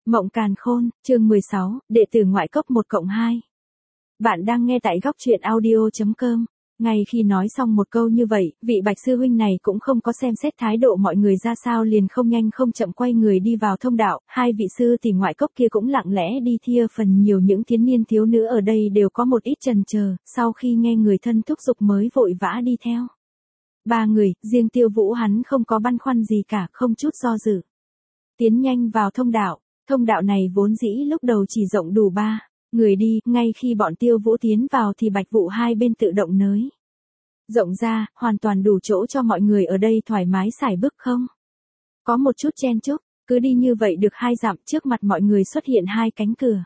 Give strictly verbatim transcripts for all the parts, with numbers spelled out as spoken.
Mộng Càn Khôn, chương mười sáu, đệ tử ngoại cốc một cộng hai. Bạn đang nghe tại góc truyện audio chấm com. Ngay khi nói xong một câu như vậy, vị Bạch sư huynh này cũng không có xem xét thái độ mọi người ra sao, liền không nhanh không chậm quay người đi vào thông đạo. Hai vị sư tỷ ngoại cốc kia cũng lặng lẽ đi thia phần nhiều những thiếu niên thiếu nữ ở đây đều có một ít chần chờ, sau khi nghe người thân thúc giục mới vội vã đi theo. Ba người, riêng Tiêu Vũ hắn không có băn khoăn gì cả, không chút do dự. Tiến nhanh vào thông đạo. Thông đạo này vốn dĩ lúc đầu chỉ rộng đủ ba người đi, ngay khi bọn Tiêu Vũ tiến vào thì Bạch Vụ hai bên tự động nới rộng ra, hoàn toàn đủ chỗ cho mọi người ở đây thoải mái sải bước không có một chút chen chúc. Cứ đi như vậy được hai dặm, trước mặt mọi người xuất hiện hai cánh cửa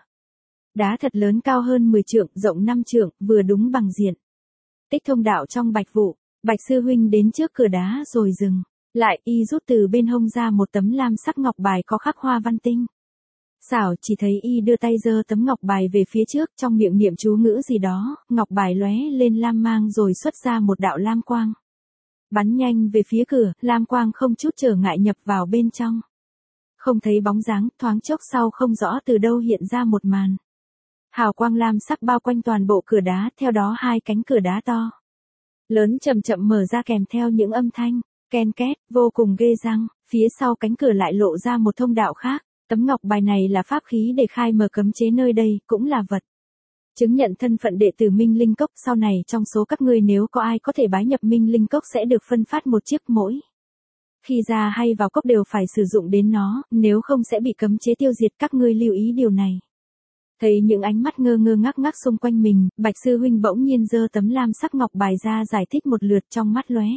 đá thật lớn, cao hơn mười trượng, rộng năm trượng, vừa đúng bằng diện tích thông đạo trong Bạch Vụ. Bạch sư huynh đến trước cửa đá rồi dừng lại, y rút từ bên hông ra một tấm lam sắc ngọc bài có khắc hoa văn tinh xảo, chỉ thấy y đưa tay giơ tấm ngọc bài về phía trước, trong miệng niệm chú ngữ gì đó, ngọc bài lóe lên lam mang rồi xuất ra một đạo lam quang. Bắn nhanh về phía cửa, lam quang không chút trở ngại nhập vào bên trong. Không thấy bóng dáng, thoáng chốc sau không rõ từ đâu hiện ra một màn. Hào quang lam sắc bao quanh toàn bộ cửa đá, theo đó hai cánh cửa đá to lớn chậm chậm mở ra kèm theo những âm thanh ken két vô cùng ghê răng. Phía sau cánh cửa lại lộ ra một thông đạo khác. Tấm ngọc bài này là pháp khí để khai mở cấm chế nơi đây, cũng là vật chứng nhận thân phận đệ tử Minh Linh Cốc. Sau này trong số các ngươi nếu có ai có thể bái nhập Minh Linh Cốc sẽ được phân phát một chiếc, mỗi khi ra hay vào cốc đều phải sử dụng đến nó, nếu không sẽ bị cấm chế tiêu diệt, các ngươi lưu ý điều này. Thấy những ánh mắt ngơ ngơ ngác ngác xung quanh mình, Bạch sư huynh bỗng nhiên giơ tấm lam sắc ngọc bài ra giải thích một lượt, trong mắt lóe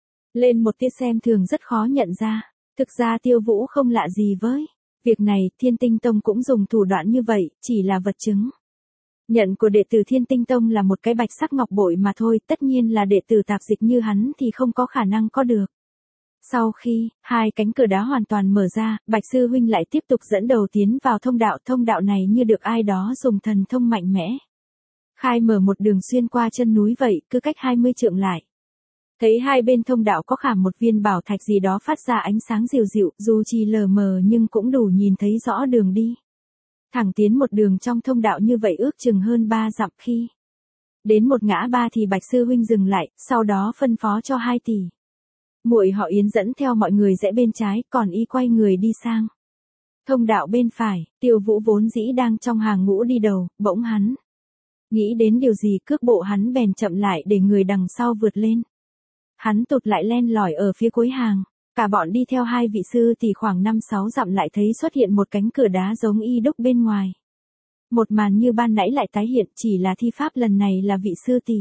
lên một tia xem thường rất khó nhận ra. Thực ra Tiêu Vũ không lạ gì với việc này, Thiên Tinh Tông cũng dùng thủ đoạn như vậy, chỉ là vật chứng nhận của đệ tử Thiên Tinh Tông là một cái bạch sắc ngọc bội mà thôi, tất nhiên là đệ tử tạp dịch như hắn thì không có khả năng có được. Sau khi hai cánh cửa đá hoàn toàn mở ra, Bạch sư huynh lại tiếp tục dẫn đầu tiến vào thông đạo. Thông đạo này như được ai đó dùng thần thông mạnh mẽ khai mở một đường xuyên qua chân núi vậy, cứ cách hai mươi trượng lại. Thấy hai bên thông đạo có khảm một viên bảo thạch gì đó phát ra ánh sáng dịu dịu, dù chỉ lờ mờ nhưng cũng đủ nhìn thấy rõ đường đi. Thẳng tiến một đường trong thông đạo như vậy ước chừng hơn ba dặm, khi đến một ngã ba thì Bạch sư huynh dừng lại, sau đó phân phó cho hai tỷ muội họ Yến dẫn theo mọi người rẽ bên trái, còn y quay người đi sang thông đạo bên phải. Tiêu Vũ vốn dĩ đang trong hàng ngũ đi đầu, bỗng hắn nghĩ đến điều gì, cước bộ hắn bèn chậm lại để người đằng sau vượt lên. Hắn tụt lại len lỏi ở phía cuối hàng. Cả bọn đi theo hai vị sư thì khoảng năm sáu dặm lại thấy xuất hiện một cánh cửa đá giống y đúc bên ngoài. Một màn như ban nãy lại tái hiện, chỉ là thi pháp lần này là vị sư tỷ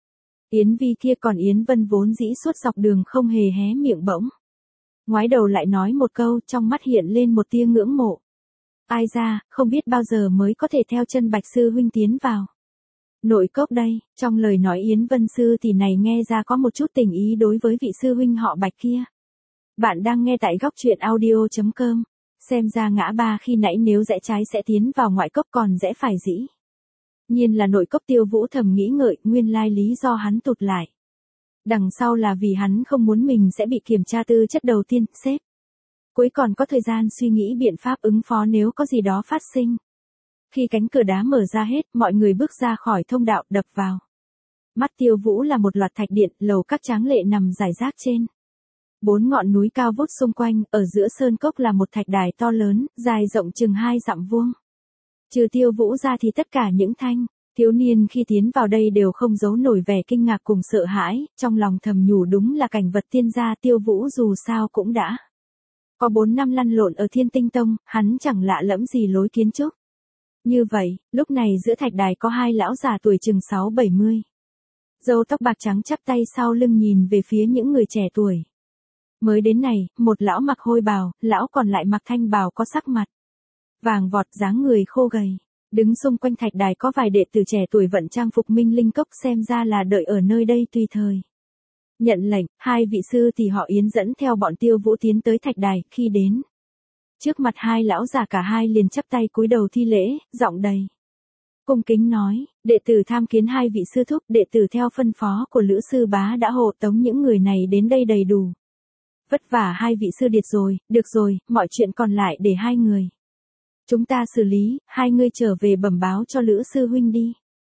Yến Vi kia, còn Yến Vân vốn dĩ suốt dọc đường không hề hé miệng, bỗng ngoái đầu lại nói một câu, trong mắt hiện lên một tia ngưỡng mộ. Ai ra, không biết bao giờ mới có thể theo chân Bạch sư huynh tiến vào nội cốc đây. Trong lời nói Yến Vân sư tỷ này nghe ra có một chút tình ý đối với vị sư huynh họ Bạch kia. Bạn đang nghe tại góc truyện audio chấm com. Xem ra ngã ba khi nãy nếu rẽ trái sẽ tiến vào ngoại cốc, còn rẽ phải dĩ nhiên là nội cốc. Tiêu Vũ thầm nghĩ ngợi, nguyên lai lý do hắn tụt lại đằng sau là vì hắn không muốn mình sẽ bị kiểm tra tư chất đầu tiên, xếp cuối còn có thời gian suy nghĩ biện pháp ứng phó nếu có gì đó phát sinh. Khi cánh cửa đá mở ra hết, mọi người bước ra khỏi thông đạo, đập vào mắt Tiêu Vũ là một loạt thạch điện, lầu các tráng lệ nằm rải rác trên bốn ngọn núi cao vút xung quanh. Ở giữa sơn cốc là một thạch đài to lớn, dài rộng chừng hai dặm vuông. Trừ Tiêu Vũ ra thì tất cả những thanh thiếu niên khi tiến vào đây đều không giấu nổi vẻ kinh ngạc cùng sợ hãi, trong lòng thầm nhủ đúng là cảnh vật tiên gia. Tiêu Vũ dù sao cũng đã có bốn năm lăn lộn ở Thiên Tinh Tông, hắn chẳng lạ lẫm gì lối kiến trúc như vậy. Lúc này giữa thạch đài có hai lão già tuổi chừng sáu bảy mươi, râu tóc bạc trắng chắp tay sau lưng nhìn về phía những người trẻ tuổi mới đến này. Một lão mặc hôi bào, lão còn lại mặc thanh bào có sắc mặt vàng vọt, dáng người khô gầy. Đứng xung quanh thạch đài có vài đệ tử trẻ tuổi vận trang phục Minh Linh Cốc, xem ra là đợi ở nơi đây tùy thời nhận lệnh. Hai vị sư thì họ Yến dẫn theo bọn Tiêu Vũ tiến tới thạch đài. Khi đến trước mặt hai lão già, cả hai liền chắp tay cúi đầu thi lễ, giọng đầy cung kính nói: đệ tử tham kiến hai vị sư thúc, đệ tử theo phân phó của Lữ sư bá đã hộ tống những người này đến đây đầy đủ. Vất vả hai vị sư điệt rồi, được rồi, mọi chuyện còn lại để hai người Chúng ta xử lý, hai ngươi trở về bẩm báo cho Lữ sư huynh đi.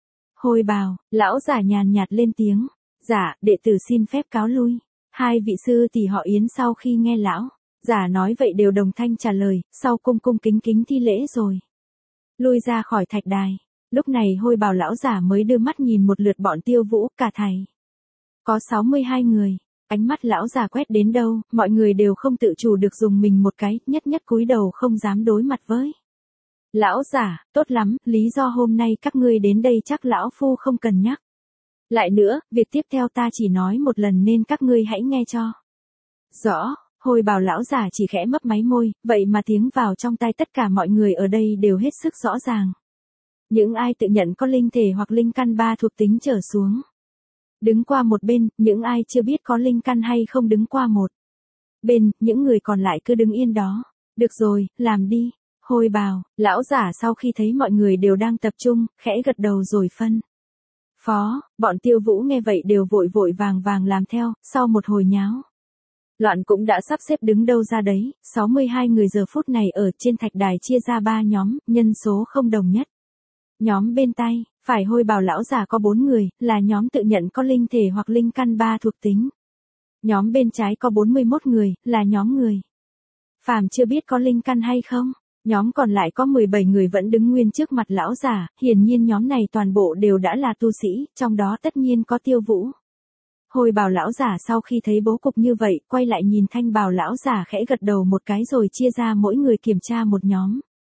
Hồi bào, lão giả nhàn nhạt lên tiếng. Dạ, đệ tử xin phép cáo lui. Hai vị sư tỷ họ Yến sau khi nghe lão giả nói vậy đều đồng thanh trả lời, sau cung cung kính kính thi lễ rồi lui ra khỏi thạch đài. Lúc này Hồi bào lão giả mới đưa mắt nhìn một lượt bọn Tiêu Vũ, cả thầy có sáu mươi hai người. Ánh mắt lão già quét đến đâu, mọi người đều không tự chủ được dùng mình một cái, nhất nhất cúi đầu không dám đối mặt với. Lão giả, tốt lắm, lý do hôm nay các ngươi đến đây chắc lão phu không cần nhắc. Lại nữa, việc tiếp theo ta chỉ nói một lần nên các ngươi hãy nghe cho rõ. Hồi bào lão giả chỉ khẽ mấp máy môi, vậy mà tiếng vào trong tai tất cả mọi người ở đây đều hết sức rõ ràng. Những ai tự nhận có linh thể hoặc linh căn ba thuộc tính trở xuống đứng qua một bên, những ai chưa biết có linh căn hay không đứng qua một bên, những người còn lại cứ đứng yên đó. Được rồi, làm đi. Hồi bào, lão giả sau khi thấy mọi người đều đang tập trung, khẽ gật đầu rồi phân phó. Bọn Tiêu Vũ nghe vậy đều vội vội vàng vàng làm theo, sau một hồi nháo loạn cũng đã sắp xếp đứng đâu ra đấy, sáu mươi hai người giờ phút này ở trên thạch đài chia ra ba nhóm, nhân số không đồng nhất. Nhóm bên tay phải Hồi bào lão giả có bốn người, là nhóm tự nhận có linh thể hoặc linh căn ba thuộc tính. Nhóm bên trái có bốn mươi mốt người, là nhóm người phàm chưa biết có linh căn hay không. Nhóm còn lại có mười bảy người vẫn đứng nguyên trước mặt lão giả, hiển nhiên nhóm này toàn bộ đều đã là tu sĩ, trong đó tất nhiên có Tiêu Vũ. Hồi bào lão giả sau khi thấy bố cục như vậy, quay lại nhìn Thanh bào lão giả khẽ gật đầu một cái rồi chia ra mỗi người kiểm tra một nhóm.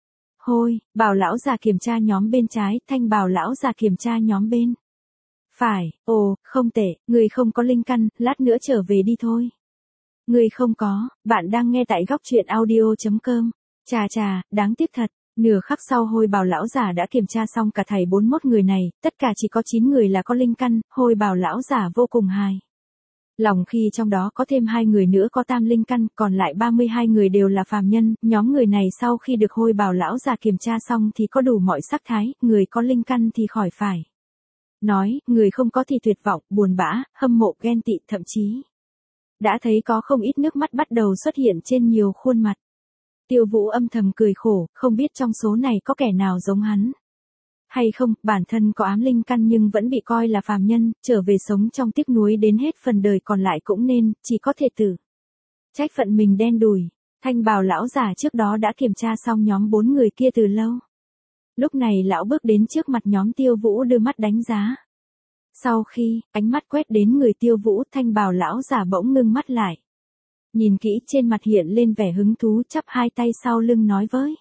Hồi bào lão giả kiểm tra nhóm bên trái, Thanh bào lão giả kiểm tra nhóm bên phải. Ồ, không tệ, người không có linh căn, lát nữa trở về đi thôi. Người không có, bạn đang nghe tại góc truyện audio chấm com. Chà chà, đáng tiếc thật. Nửa khắc sau Hồi bào lão giả đã kiểm tra xong cả thảy bốn mươi mốt người này, tất cả chỉ có chín người là có linh căn. Hồi bào lão giả vô cùng hài lòng khi trong đó có thêm hai người nữa có tam linh căn, còn lại ba mươi hai người đều là phàm nhân. Nhóm người này sau khi được Hồi bào lão giả kiểm tra xong thì có đủ mọi sắc thái, người có linh căn thì khỏi phải nói, người không có thì tuyệt vọng, buồn bã, hâm mộ, ghen tị, thậm chí đã thấy có không ít nước mắt bắt đầu xuất hiện trên nhiều khuôn mặt. Tiêu Vũ âm thầm cười khổ, không biết trong số này có kẻ nào giống hắn hay không. Bản thân có ám linh căn nhưng vẫn bị coi là phàm nhân, trở về sống trong tiếc nuối đến hết phần đời còn lại cũng nên, chỉ có thể tự trách phận mình đen đủi. Thanh bào lão giả trước đó đã kiểm tra xong nhóm bốn người kia từ lâu. Lúc này lão bước đến trước mặt nhóm Tiêu Vũ đưa mắt đánh giá. Sau khi ánh mắt quét đến người Tiêu Vũ, Thanh bào lão giả bỗng ngưng mắt lại. Nhìn kỹ trên mặt hiện lên vẻ hứng thú, chắp hai tay sau lưng nói với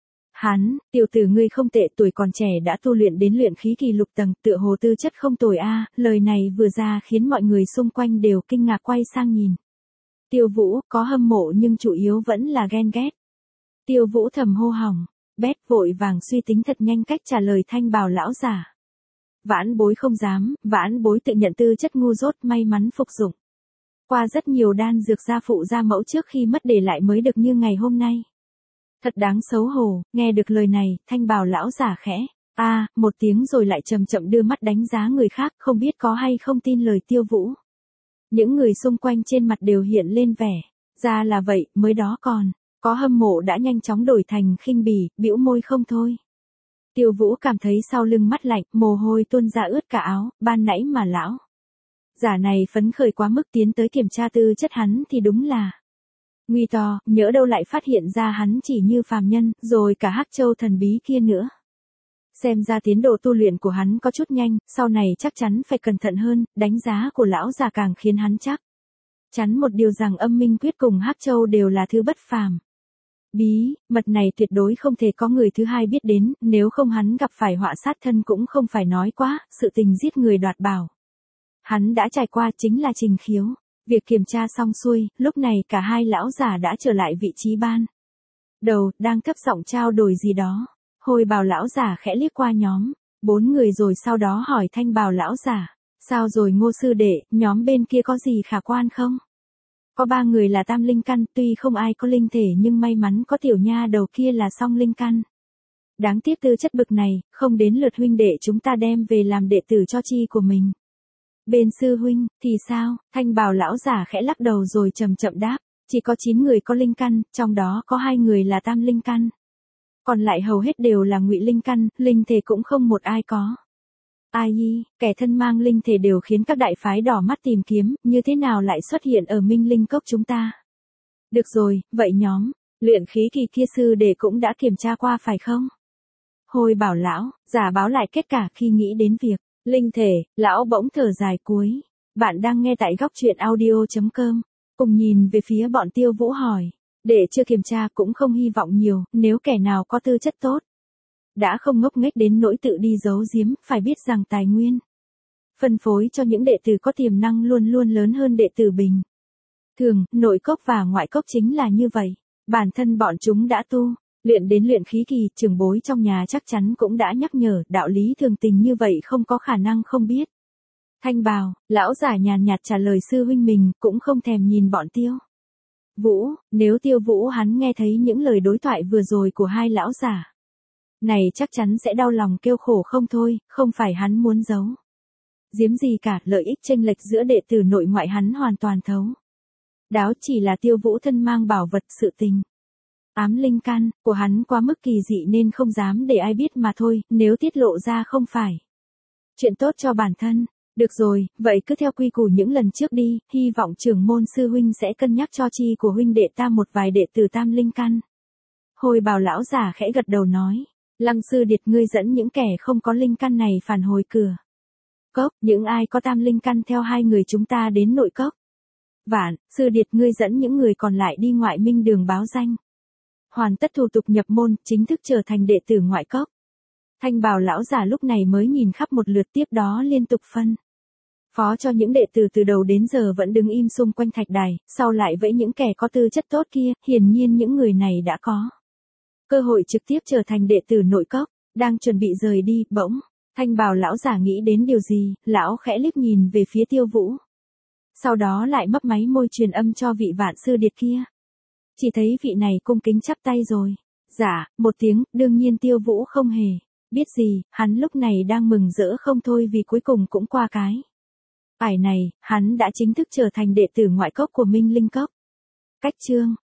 hắn, tiểu tử ngươi không tệ, tuổi còn trẻ đã tu luyện đến luyện khí kỳ lục tầng, tựa hồ tư chất không tồi a. Lời này vừa ra khiến mọi người xung quanh đều kinh ngạc quay sang nhìn. Tiêu Vũ có hâm mộ nhưng chủ yếu vẫn là ghen ghét. Tiêu Vũ thầm hô hỏng, bét vội vàng suy tính thật nhanh cách trả lời Thanh bào lão giả. Vãn bối không dám, vãn bối tự nhận tư chất ngu dốt, may mắn phục dụng qua rất nhiều đan dược gia phụ gia mẫu trước khi mất để lại mới được như ngày hôm nay. Thật đáng xấu hổ. Nghe được lời này, Thanh bào lão giả khẽ a à, một tiếng rồi lại chậm chậm đưa mắt đánh giá người khác, không biết có hay không tin lời Tiêu Vũ. Những người xung quanh trên mặt đều hiện lên vẻ ra là vậy, mới đó còn có hâm mộ đã nhanh chóng đổi thành khinh bỉ, bĩu môi không thôi. Tiêu Vũ cảm thấy sau lưng mắt lạnh, mồ hôi tuôn ra ướt cả áo. Ban nãy mà lão giả này phấn khởi quá mức tiến tới kiểm tra tư chất hắn thì đúng là nguy to, nhỡ đâu lại phát hiện ra hắn chỉ như phàm nhân, rồi cả Hắc Châu thần bí kia nữa. Xem ra tiến độ tu luyện của hắn có chút nhanh, sau này chắc chắn phải cẩn thận hơn. Đánh giá của lão già càng khiến hắn chắc chắn một điều rằng Âm Minh Quyết cùng Hắc Châu đều là thứ bất phàm. Bí mật này tuyệt đối không thể có người thứ hai biết đến, nếu không hắn gặp phải họa sát thân cũng không phải nói quá. Sự tình giết người đoạt bảo hắn đã trải qua, chính là Trình Khiếu. Việc kiểm tra xong xuôi, lúc này cả hai lão giả đã trở lại vị trí ban đầu, đang thấp giọng trao đổi gì đó. Hồi bào lão giả khẽ liếc qua nhóm bốn người rồi sau đó hỏi Thanh bào lão giả, sao rồi Ngô sư đệ, nhóm bên kia có gì khả quan không? Có ba người là tam linh căn, tuy không ai có linh thể nhưng may mắn có tiểu nha đầu kia là song linh căn. Đáng tiếc tư chất bực này, không đến lượt huynh đệ chúng ta đem về làm đệ tử cho chi của mình. Bên sư huynh, thì sao? Thanh bào lão giả khẽ lắc đầu rồi chậm chậm đáp, chỉ có chín người có linh căn, trong đó có hai người là tam linh căn. Còn lại hầu hết đều là ngụy linh căn, linh thể cũng không một ai có. Ai nhi, kẻ thân mang linh thể đều khiến các đại phái đỏ mắt tìm kiếm, như thế nào lại xuất hiện ở Minh Linh Cốc chúng ta? Được rồi, vậy nhóm, luyện khí kỳ kia sư đệ cũng đã kiểm tra qua phải không? Hồi bảo lão, giả báo lại kết cả khi nghĩ đến việc, linh thể, lão bỗng thở dài cuối. Bạn đang nghe tại góc truyện audio.com, cùng nhìn về phía bọn Tiêu Vũ hỏi. Đệ chưa kiểm tra cũng không hy vọng nhiều, nếu kẻ nào có tư chất tốt. Đã không ngốc nghếch đến nỗi tự đi giấu giếm, phải biết rằng tài nguyên phân phối cho những đệ tử có tiềm năng luôn luôn lớn hơn đệ tử bình thường, nội cốc và ngoại cốc chính là như vậy. Bản thân bọn chúng đã tu, luyện đến luyện khí kỳ, trưởng bối trong nhà chắc chắn cũng đã nhắc nhở, đạo lý thường tình như vậy không có khả năng không biết. Thanh bào, lão giả nhàn nhạt trả lời sư huynh mình, cũng không thèm nhìn bọn Tiêu Vũ, nếu Tiêu Vũ hắn nghe thấy những lời đối thoại vừa rồi của hai lão giả này chắc chắn sẽ đau lòng kêu khổ không thôi, không phải hắn muốn giấu giếm gì cả, lợi ích chênh lệch giữa đệ tử nội ngoại hắn hoàn toàn thấu. Đó chỉ là Tiêu Vũ thân mang bảo vật sự tình. Ám linh căn của hắn quá mức kỳ dị nên không dám để ai biết mà thôi, nếu tiết lộ ra không phải chuyện tốt cho bản thân. Được rồi, vậy cứ theo quy củ những lần trước đi, hy vọng trưởng môn sư huynh sẽ cân nhắc cho chi của huynh đệ ta một vài đệ tử tam linh căn. Hồi bảo lão giả khẽ gật đầu nói, Lăng sư điệt ngươi dẫn những kẻ không có linh căn này phản hồi cửa cốc, những ai có tam linh căn theo hai người chúng ta đến nội cốc. Vạn, sư điệt ngươi dẫn những người còn lại đi ngoại minh đường báo danh. Hoàn tất thủ tục nhập môn, chính thức trở thành đệ tử ngoại cốc. Thanh bào lão giả lúc này mới nhìn khắp một lượt, tiếp đó liên tục phân phó cho những đệ tử từ đầu đến giờ vẫn đứng im xung quanh thạch đài, sau lại vẫy những kẻ có tư chất tốt kia, hiển nhiên những người này đã có cơ hội trực tiếp trở thành đệ tử nội cốc. Đang chuẩn bị rời đi, bỗng, thanh bào lão giả nghĩ đến điều gì, lão khẽ liếc nhìn về phía Tiêu Vũ. Sau đó lại mấp máy môi truyền âm cho vị Vạn sư điệt kia. Chỉ thấy vị này cung kính chắp tay rồi. Dạ, một tiếng, đương nhiên Tiêu Vũ không hề biết gì, hắn lúc này đang mừng rỡ không thôi vì cuối cùng cũng qua cái ải này, hắn đã chính thức trở thành đệ tử ngoại cốc của Minh Linh Cốc. Cách chương